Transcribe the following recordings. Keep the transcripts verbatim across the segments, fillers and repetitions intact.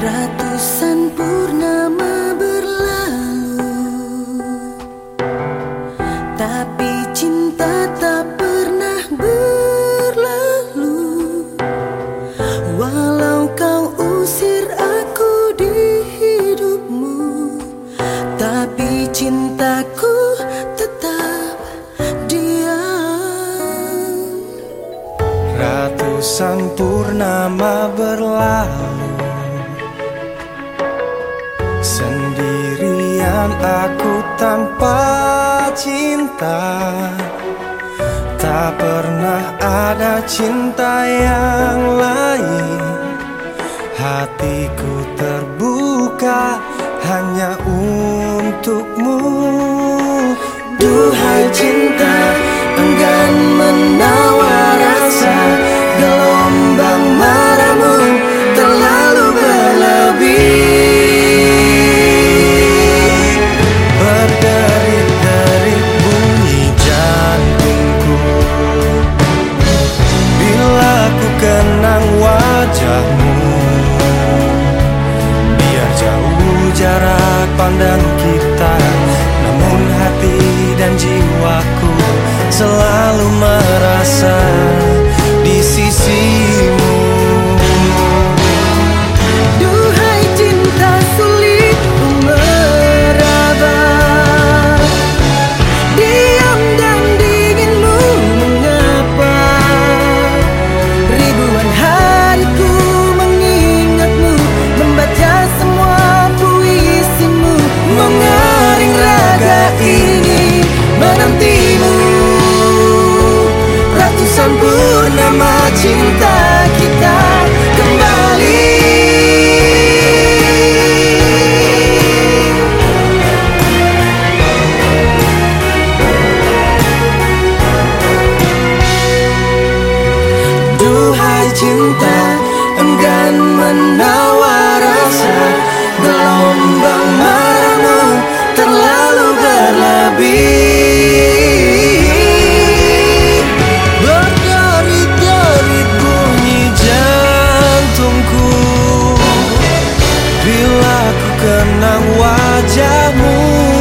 Ratusan purnama berlalu, tapi cinta tak pernah berlalu. Walau kau usir aku di hidupmu, tapi cintaku tetap diam. Ratusan purnama berlalu, sendirian aku tanpa cinta. Tak pernah ada cinta yang lain. Hatiku terbuka hanya untukmu. Duhai cinta, enggan menawar rasa. Gelombang marahmu terlalu berlebih. Berderit-derit bunyi jantungku bila ku kenang wajahmu. Biar jauh jarak pandang kita, namun hati dan jiwaku selalu merasa di sisimu. Duhai cinta, sulit ku meraba. Diam dan dinginmu mengapa? Ribuan hariku mengingatmu, membaca semua puisimu, mengering raga ini menantimu. Ratusan purnama cinta kita kembali. Duhai cinta, enggan menawar rasa. Gelombang marahmu terlalu berlebih. Berderit-derit bunyi jantungku bila ku kenang wajahmu.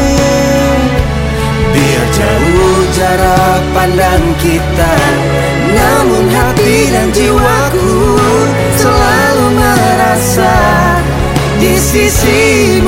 Biar jauh jarak pandang kita, namun hati dan jiwaku selalu merasa di sisi